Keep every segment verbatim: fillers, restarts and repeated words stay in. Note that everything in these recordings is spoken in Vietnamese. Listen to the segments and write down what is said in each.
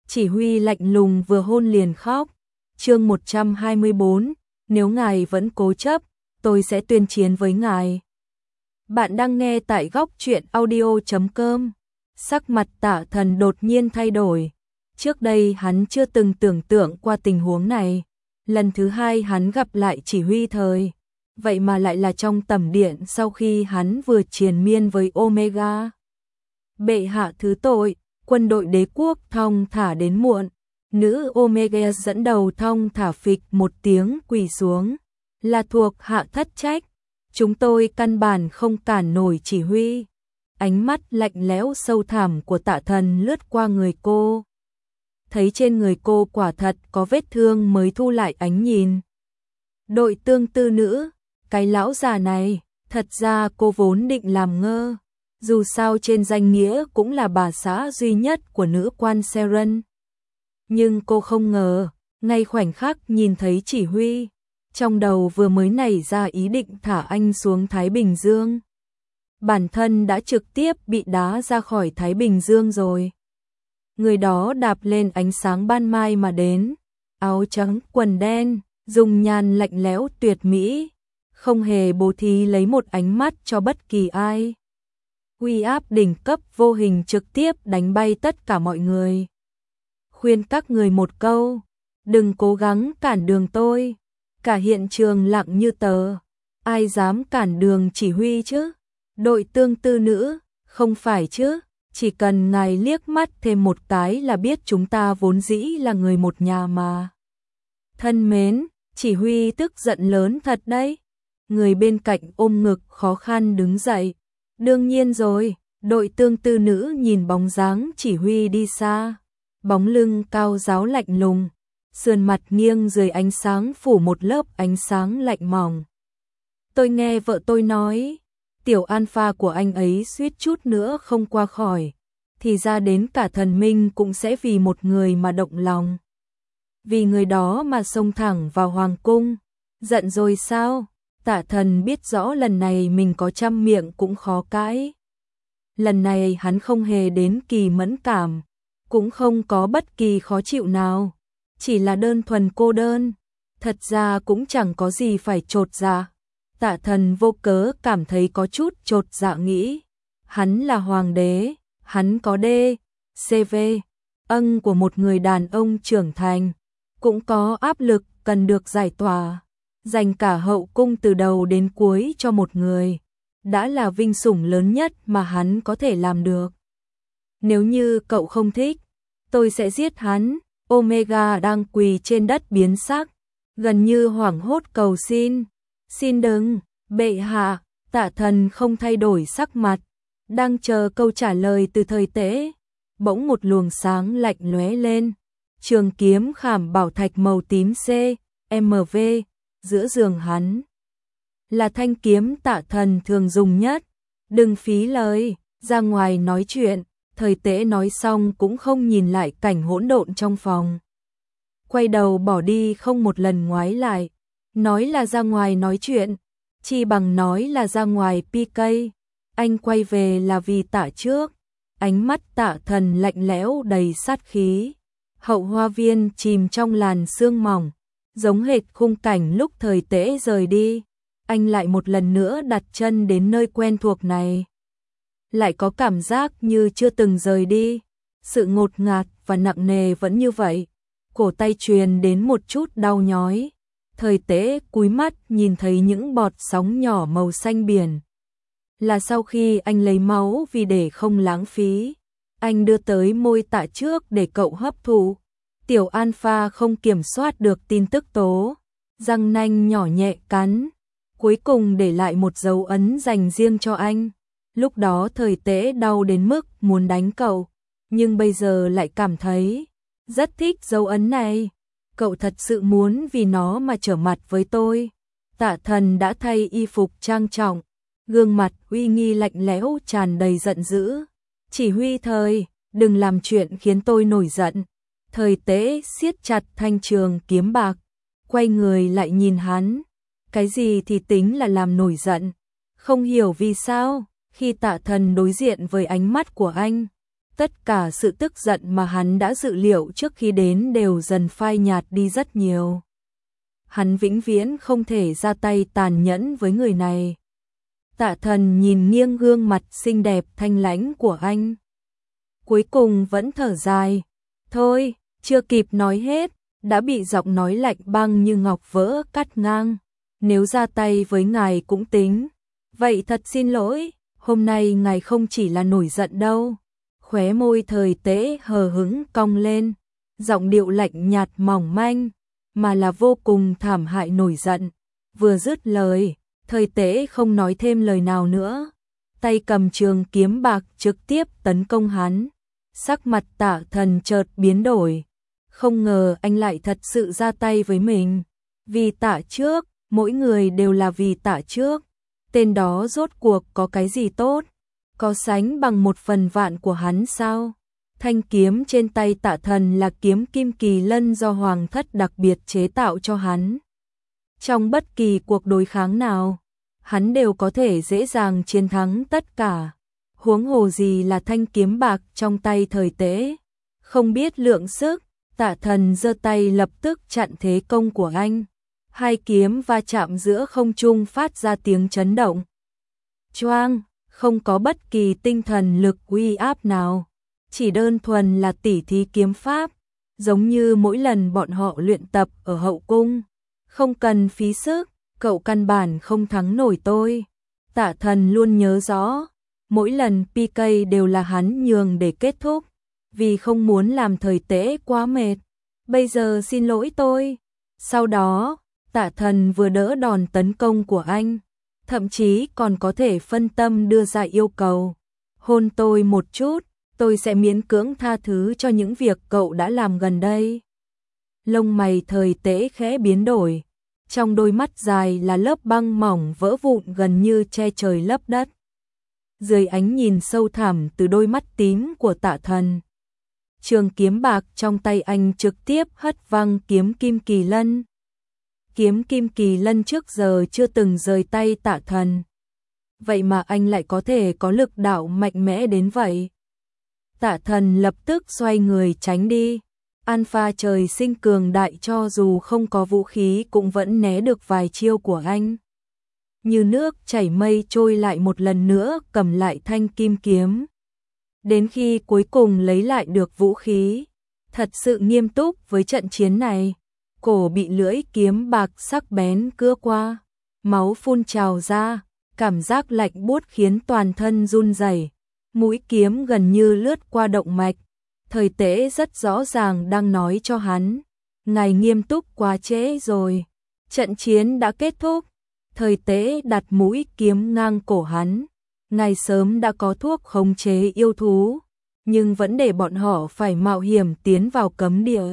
Chỉ huy lạnh lùng vừa hôn liền khóc. Chương một trăm hai mươi bốn, nếu ngài vẫn cố chấp, tôi sẽ tuyên chiến với ngài. Bạn đang nghe tại góc truyện audio chấm com. Sắc mặt Tạ Thần đột nhiên thay đổi. Trước đây hắn chưa từng tưởng tượng qua tình huống này. Lần thứ hai hắn gặp lại chỉ huy thời. Vậy mà lại là trong tẩm điện sau khi hắn vừa triền miên với Omega. Bệ hạ thứ tội, quân đội đế quốc thong thả đến muộn. Nữ Omega dẫn đầu thong thả phịch một tiếng quỳ xuống. Là thuộc hạ thất trách. Chúng tôi căn bản không cản nổi chỉ huy. Ánh mắt lạnh lẽo sâu thẳm của Tạ Thần lướt qua người cô. Thấy trên người cô quả thật có vết thương mới thu lại ánh nhìn. Đội tương tư nữ, cái lão già này, thật ra cô vốn định làm ngơ. Dù sao trên danh nghĩa cũng là bà xã duy nhất của nữ quan Seren. Nhưng cô không ngờ, ngay khoảnh khắc nhìn thấy chỉ huy, trong đầu vừa mới nảy ra ý định thả anh xuống Thái Bình Dương. Bản thân đã trực tiếp bị đá ra khỏi Thái Bình Dương rồi. Người đó đạp lên ánh sáng ban mai mà đến, áo trắng quần đen, dùng nhan lạnh lẽo tuyệt mỹ, không hề bố thí lấy một ánh mắt cho bất kỳ ai. Uy áp đỉnh cấp vô hình trực tiếp đánh bay tất cả mọi người. Khuyên các người một câu, đừng cố gắng cản đường tôi. Cả hiện trường lặng như tờ, ai dám cản đường chỉ huy chứ? Đội tương tư nữ, không phải chứ? Chỉ cần ngài liếc mắt thêm một cái là biết chúng ta vốn dĩ là người một nhà mà. Thân mến, chỉ huy tức giận lớn thật đấy. Người bên cạnh ôm ngực khó khăn đứng dậy. Đương nhiên rồi, đội tương tư nữ nhìn bóng dáng chỉ huy đi xa. Bóng lưng cao ráo lạnh lùng, sườn mặt nghiêng dưới ánh sáng phủ một lớp ánh sáng lạnh mỏng. Tôi nghe vợ tôi nói, tiểu alpha của anh ấy suýt chút nữa không qua khỏi, thì ra đến cả thần minh cũng sẽ vì một người mà động lòng. Vì người đó mà xông thẳng vào hoàng cung, giận rồi sao? Tạ Thần biết rõ lần này mình có trăm miệng cũng khó cãi. Lần này hắn không hề đến kỳ mẫn cảm, cũng không có bất kỳ khó chịu nào, chỉ là đơn thuần cô đơn. Thật ra cũng chẳng có gì phải chột dạ. Tạ Thần vô cớ cảm thấy có chút chột dạ, nghĩ hắn là hoàng đế, hắn có đê, xê vê, ân của một người đàn ông trưởng thành, cũng có áp lực cần được giải tỏa. Dành cả hậu cung từ đầu đến cuối cho một người, đã là vinh sủng lớn nhất mà hắn có thể làm được. Nếu như cậu không thích, tôi sẽ giết hắn. Omega đang quỳ trên đất biến sắc, gần như hoảng hốt cầu xin. Xin đừng, bệ hạ. Tạ Thần không thay đổi sắc mặt, đang chờ câu trả lời từ Thời Tế. Bỗng một luồng sáng lạnh lóe lên, trường kiếm khảm bảo thạch màu tím C, M V, giữa giường hắn. Là thanh kiếm Tạ Thần thường dùng nhất. Đừng phí lời, ra ngoài nói chuyện. Thời Tế nói xong cũng không nhìn lại cảnh hỗn độn trong phòng. Quay đầu bỏ đi không một lần ngoái lại. Nói là ra ngoài nói chuyện, chi bằng nói là ra ngoài pê ca. Anh quay về là vì Tạ trước. Ánh mắt Tạ Thần lạnh lẽo đầy sát khí. Hậu hoa viên chìm trong làn sương mỏng, giống hệt khung cảnh lúc Thời Tế rời đi. Anh lại một lần nữa đặt chân đến nơi quen thuộc này. Lại có cảm giác như chưa từng rời đi. Sự ngột ngạt và nặng nề vẫn như vậy. Cổ tay truyền đến một chút đau nhói. Thời Tế cúi mắt nhìn thấy những bọt sóng nhỏ màu xanh biển. Là sau khi anh lấy máu vì để không lãng phí, anh đưa tới môi Tạ trước để cậu hấp thụ. Tiểu alpha không kiểm soát được tin tức tố, răng nanh nhỏ nhẹ cắn, cuối cùng để lại một dấu ấn dành riêng cho anh. Lúc đó Thời Tế đau đến mức muốn đánh cậu, nhưng bây giờ lại cảm thấy rất thích dấu ấn này. Cậu thật sự muốn vì nó mà trở mặt với tôi. Tạ Thần đã thay y phục trang trọng, gương mặt uy nghi lạnh lẽo tràn đầy giận dữ. Chỉ huy Thời, đừng làm chuyện khiến tôi nổi giận. Thời Tế siết chặt thanh trường kiếm bạc, quay người lại nhìn hắn. Cái gì thì tính là làm nổi giận? Không hiểu vì sao, khi Tạ Thần đối diện với ánh mắt của anh, Tất cả sự tức giận mà hắn đã dự liệu trước khi đến đều dần phai nhạt đi rất nhiều. Hắn vĩnh viễn không thể ra tay tàn nhẫn với người này. Tạ Thần nhìn nghiêng gương mặt xinh đẹp thanh lãnh của anh. Cuối cùng vẫn thở dài. Thôi, chưa kịp nói hết, đã bị giọng nói lạnh băng như ngọc vỡ cắt ngang. Nếu ra tay với ngài cũng tính. Vậy thật xin lỗi, hôm nay ngài không chỉ là nổi giận đâu. Khóe môi Thời Tế hờ hững cong lên, giọng điệu lạnh nhạt mỏng manh, mà là vô cùng thảm hại nổi giận. Vừa dứt lời, Thời Tế không nói thêm lời nào nữa, tay cầm trường kiếm bạc trực tiếp tấn công hắn. Sắc mặt Tạ Thần chợt biến đổi, không ngờ anh lại thật sự ra tay với mình. Vì Tạ Trước, mỗi người đều là vì Tạ Trước. Tên đó rốt cuộc có cái gì tốt? Có sánh bằng một phần vạn của hắn sao? Thanh kiếm trên tay Tạ Thần là kiếm kim kỳ lân do Hoàng thất đặc biệt chế tạo cho hắn. Trong bất kỳ cuộc đối kháng nào, hắn đều có thể dễ dàng chiến thắng tất cả. Huống hồ gì là thanh kiếm bạc trong tay Thời Tế. Không biết lượng sức, Tạ Thần giơ tay lập tức chặn thế công của anh. Hai kiếm va chạm giữa không trung phát ra tiếng chấn động. Choang, không có bất kỳ tinh thần lực uy áp nào, chỉ đơn thuần là tỉ thí kiếm pháp, giống như mỗi lần bọn họ luyện tập ở hậu cung, không cần phí sức, cậu căn bản không thắng nổi tôi. Tạ Thần luôn nhớ rõ, mỗi lần pê ca đều là hắn nhường để kết thúc, vì không muốn làm Thời Tế quá mệt. Bây giờ xin lỗi tôi. Sau đó, Tạ Thần vừa đỡ đòn tấn công của anh, thậm chí còn có thể phân tâm đưa ra yêu cầu. Hôn tôi một chút, tôi sẽ miễn cưỡng tha thứ cho những việc cậu đã làm gần đây. Lông mày Thời Tế khẽ biến đổi, trong đôi mắt dài là lớp băng mỏng vỡ vụn gần như che trời lấp đất. Dưới ánh nhìn sâu thẳm từ đôi mắt tím của Tạ Thần, trường kiếm bạc trong tay anh trực tiếp hất văng kiếm kim kỳ lân. Kiếm kim kỳ lân trước giờ chưa từng rời tay Tạ Thần. Vậy mà anh lại có thể có lực đạo mạnh mẽ đến vậy. Tạ Thần lập tức xoay người tránh đi. Alpha trời sinh cường đại, cho dù không có vũ khí cũng vẫn né được vài chiêu của anh. Như nước chảy mây trôi lại một lần nữa cầm lại thanh kim kiếm. Đến khi cuối cùng lấy lại được vũ khí, thật sự nghiêm túc với trận chiến này. Cổ bị lưỡi kiếm bạc sắc bén cưa qua, máu phun trào ra, cảm giác lạnh buốt khiến toàn thân run rẩy. Mũi kiếm gần như lướt qua động mạch. Thời Tế rất rõ ràng đang nói cho hắn, ngài nghiêm túc quá trễ rồi, trận chiến đã kết thúc. Thời Tế đặt mũi kiếm ngang cổ hắn, ngài sớm đã có thuốc khống chế yêu thú, nhưng vẫn để bọn họ phải mạo hiểm tiến vào cấm địa.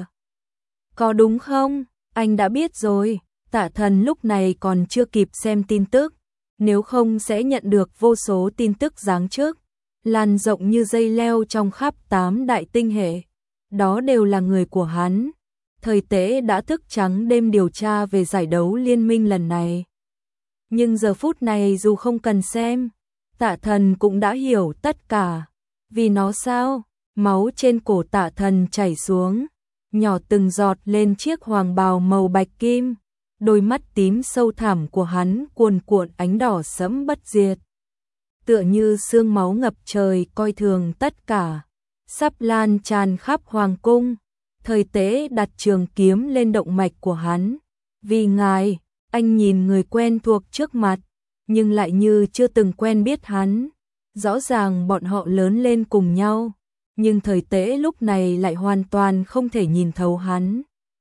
Có đúng không? Anh đã biết rồi. Tạ Thần lúc này còn chưa kịp xem tin tức, nếu không sẽ nhận được vô số tin tức giáng trước, lan rộng như dây leo trong khắp tám đại tinh hệ. Đó đều là người của hắn. Thời Tế đã thức trắng đêm điều tra về giải đấu liên minh lần này. Nhưng giờ phút này dù không cần xem, Tạ Thần cũng đã hiểu tất cả. Vì nó sao? Máu trên cổ Tạ Thần chảy xuống, nhỏ từng giọt lên chiếc hoàng bào màu bạch kim. Đôi mắt tím sâu thẳm của hắn cuồn cuộn ánh đỏ sẫm bất diệt, tựa như sương máu ngập trời coi thường tất cả, sắp lan tràn khắp hoàng cung. Thời Tế đặt trường kiếm lên động mạch của hắn. Vì ngài, anh nhìn người quen thuộc trước mặt, nhưng lại như chưa từng quen biết hắn. Rõ ràng bọn họ lớn lên cùng nhau, nhưng Thời Tế lúc này lại hoàn toàn không thể nhìn thấu hắn.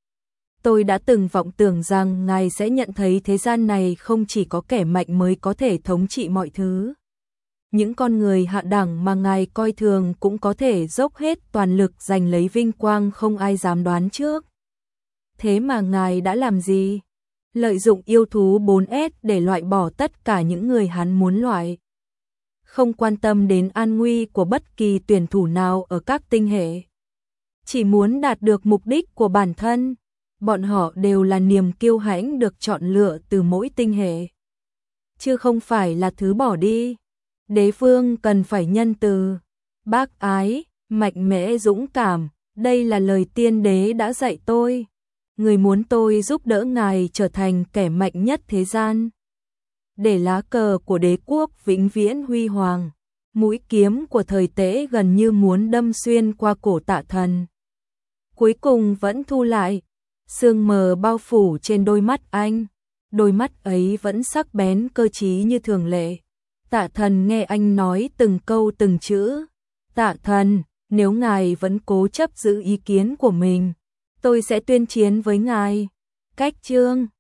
Tôi đã từng vọng tưởng rằng ngài sẽ nhận thấy thế gian này không chỉ có kẻ mạnh mới có thể thống trị mọi thứ. Những con người hạ đẳng mà ngài coi thường cũng có thể dốc hết toàn lực giành lấy vinh quang không ai dám đoán trước. Thế mà ngài đã làm gì? Lợi dụng yêu thú bốn S để loại bỏ tất cả những người hắn muốn loại. Không quan tâm đến an nguy của bất kỳ tuyển thủ nào ở các tinh hệ. Chỉ muốn đạt được mục đích của bản thân. Bọn họ đều là niềm kiêu hãnh được chọn lựa từ mỗi tinh hệ, chứ không phải là thứ bỏ đi. Đế vương cần phải nhân từ, bác ái, mạnh mẽ dũng cảm, đây là lời tiên đế đã dạy tôi. Người muốn tôi giúp đỡ ngài trở thành kẻ mạnh nhất thế gian, để lá cờ của đế quốc vĩnh viễn huy hoàng. Mũi kiếm của thời Tễ gần như muốn đâm xuyên qua cổ Tạ Thần. Cuối cùng vẫn thu lại, sương mờ bao phủ trên đôi mắt anh. Đôi mắt ấy vẫn sắc bén cơ trí như thường lệ. Tạ Thần nghe anh nói từng câu từng chữ. Tạ Thần, nếu ngài vẫn cố chấp giữ ý kiến của mình, tôi sẽ tuyên chiến với ngài. Cách chương